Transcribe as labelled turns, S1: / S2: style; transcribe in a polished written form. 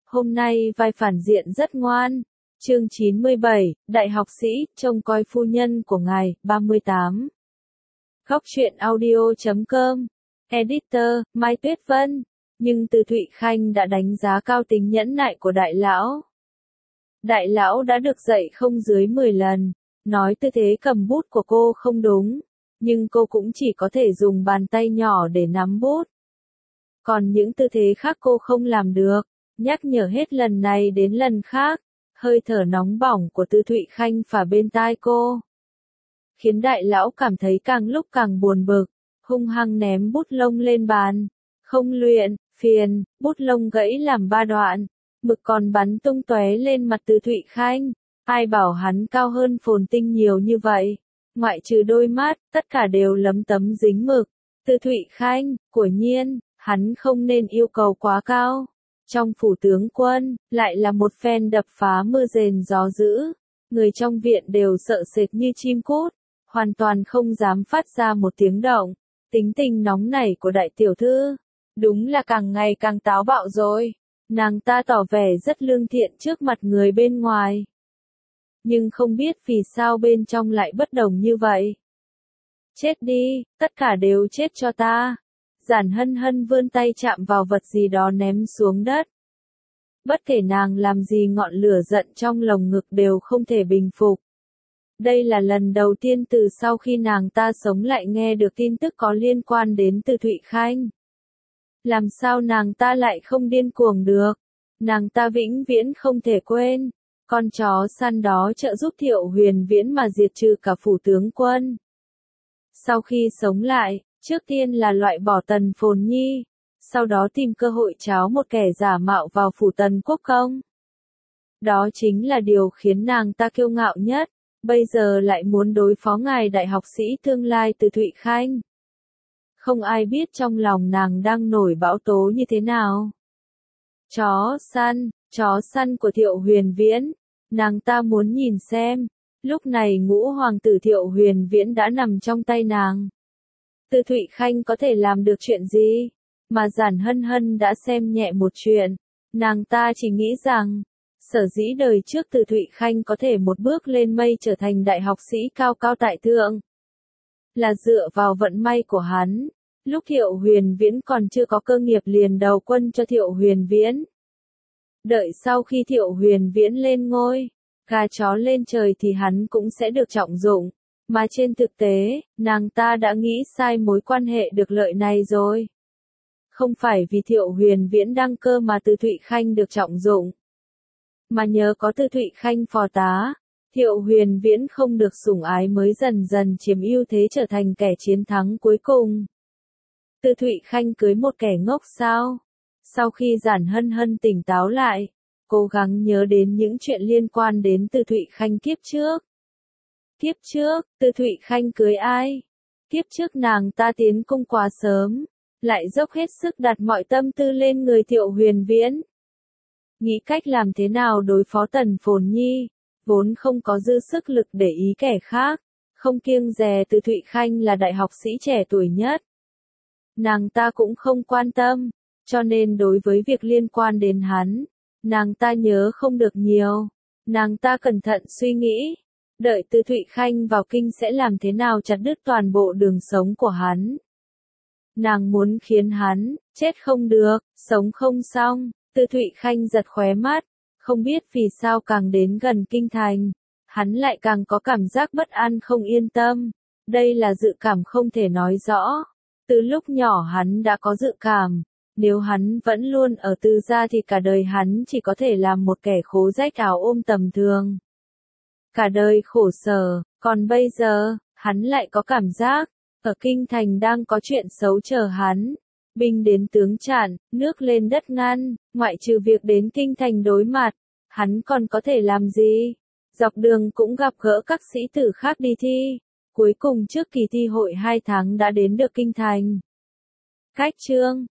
S1: Hôm nay vai phản diện rất ngoan. Chương 97, Đại học sĩ, trông coi phu nhân của ngài, 38. Góc truyện audio.com. Editor, Mai Tuyết Vân. Nhưng Từ Thụy Khanh đã đánh giá cao tính nhẫn nại của đại lão. Đại lão đã được dạy không dưới 10 lần, nói tư thế cầm bút của cô không đúng, nhưng cô cũng chỉ có thể dùng bàn tay nhỏ để nắm bút. Còn những tư thế khác cô không làm được, nhắc nhở hết lần này đến lần khác, hơi thở nóng bỏng của Từ Thụy Khanh phả bên tai cô. Khiến đại lão cảm thấy càng lúc càng buồn bực, hung hăng ném bút lông lên bàn. Không luyện, phiền, bút lông gãy làm 3 đoạn, mực còn bắn tung tóe lên mặt Từ Thụy Khanh. Ai bảo hắn cao hơn Phồn Tinh nhiều như vậy, ngoại trừ đôi mắt, tất cả đều lấm tấm dính mực. Từ Thụy Khanh, của nhiên, hắn không nên yêu cầu quá cao. Trong phủ tướng quân, lại là một phen đập phá mưa rền gió dữ. Người trong viện đều sợ sệt như chim cút, hoàn toàn không dám phát ra một tiếng động. Tính tình nóng nảy của đại tiểu thư, đúng là càng ngày càng táo bạo rồi. Nàng ta tỏ vẻ rất lương thiện trước mặt người bên ngoài, nhưng không biết vì sao bên trong lại bất đồng như vậy. Chết đi, tất cả đều chết cho ta. Giản Hân Hân vươn tay chạm vào vật gì đó ném xuống đất. Bất kể nàng làm gì ngọn lửa giận trong lồng ngực đều không thể bình phục. Đây là lần đầu tiên từ sau khi nàng ta sống lại nghe được tin tức có liên quan đến Từ Thụy Khanh. Làm sao nàng ta lại không điên cuồng được? Nàng ta vĩnh viễn không thể quên. Con chó săn đó trợ giúp Thiệu Huyền Viễn mà diệt trừ cả phủ tướng quân. Sau khi sống lại, trước tiên là loại bỏ Tần Phồn Nhi, sau đó tìm cơ hội tráo một kẻ giả mạo vào phủ Tần Quốc Công. Đó chính là điều khiến nàng ta kiêu ngạo nhất, bây giờ lại muốn đối phó ngài đại học sĩ tương lai Từ Thụy Khanh. Không ai biết trong lòng nàng đang nổi bão tố như thế nào. Chó săn của Thiệu Huyền Viễn, nàng ta muốn nhìn xem, lúc này ngũ hoàng tử Thiệu Huyền Viễn đã nằm trong tay nàng. Từ Thụy Khanh có thể làm được chuyện gì? Mà Giản Hân Hân đã xem nhẹ một chuyện, nàng ta chỉ nghĩ rằng, sở dĩ đời trước Từ Thụy Khanh có thể một bước lên mây trở thành đại học sĩ cao cao tại thượng, là dựa vào vận may của hắn. Lúc Thiệu Huyền Viễn còn chưa có cơ nghiệp liền đầu quân cho Thiệu Huyền Viễn. Đợi sau khi Thiệu Huyền Viễn lên ngôi, gà chó lên trời thì hắn cũng sẽ được trọng dụng. Mà trên thực tế, nàng ta đã nghĩ sai mối quan hệ được lợi này rồi. Không phải vì Thiệu Huyền Viễn đăng cơ mà Từ Thụy Khanh được trọng dụng, mà nhờ có Từ Thụy Khanh phò tá, Thiệu Huyền Viễn không được sủng ái mới dần dần chiếm ưu thế trở thành kẻ chiến thắng cuối cùng. Từ Thụy Khanh cưới một kẻ ngốc sao? Sau khi Giản Hân Hân tỉnh táo lại, cố gắng nhớ đến những chuyện liên quan đến Từ Thụy Khanh kiếp trước. Kiếp trước, Từ Thụy Khanh cưới ai? Kiếp trước nàng ta tiến cung quá sớm, lại dốc hết sức đặt mọi tâm tư lên người Thiệu Huyền Viễn. Nghĩ cách làm thế nào đối phó Tần Phồn Nhi, vốn không có dư sức lực để ý kẻ khác, không kiêng dè Từ Thụy Khanh là đại học sĩ trẻ tuổi nhất. Nàng ta cũng không quan tâm, cho nên đối với việc liên quan đến hắn, nàng ta nhớ không được nhiều. Nàng ta cẩn thận suy nghĩ, đợi Từ Thụy Khanh vào kinh sẽ làm thế nào chặt đứt toàn bộ đường sống của hắn. Nàng muốn khiến hắn chết không được, sống không xong. Từ Thụy Khanh giật khóe mắt, không biết vì sao càng đến gần kinh thành, hắn lại càng có cảm giác bất an không yên tâm. Đây là dự cảm không thể nói rõ. Từ lúc nhỏ hắn đã có dự cảm, nếu hắn vẫn luôn ở Từ gia thì cả đời hắn chỉ có thể làm một kẻ khố rách áo ôm tầm thường. Cả đời khổ sở, còn bây giờ, hắn lại có cảm giác, ở kinh thành đang có chuyện xấu chờ hắn. Binh đến tướng chặn, nước lên đất ngăn, ngoại trừ việc đến kinh thành đối mặt, hắn còn có thể làm gì? Dọc đường cũng gặp gỡ các sĩ tử khác đi thi. Cuối cùng trước kỳ thi hội 2 tháng đã đến được kinh thành. Cách chương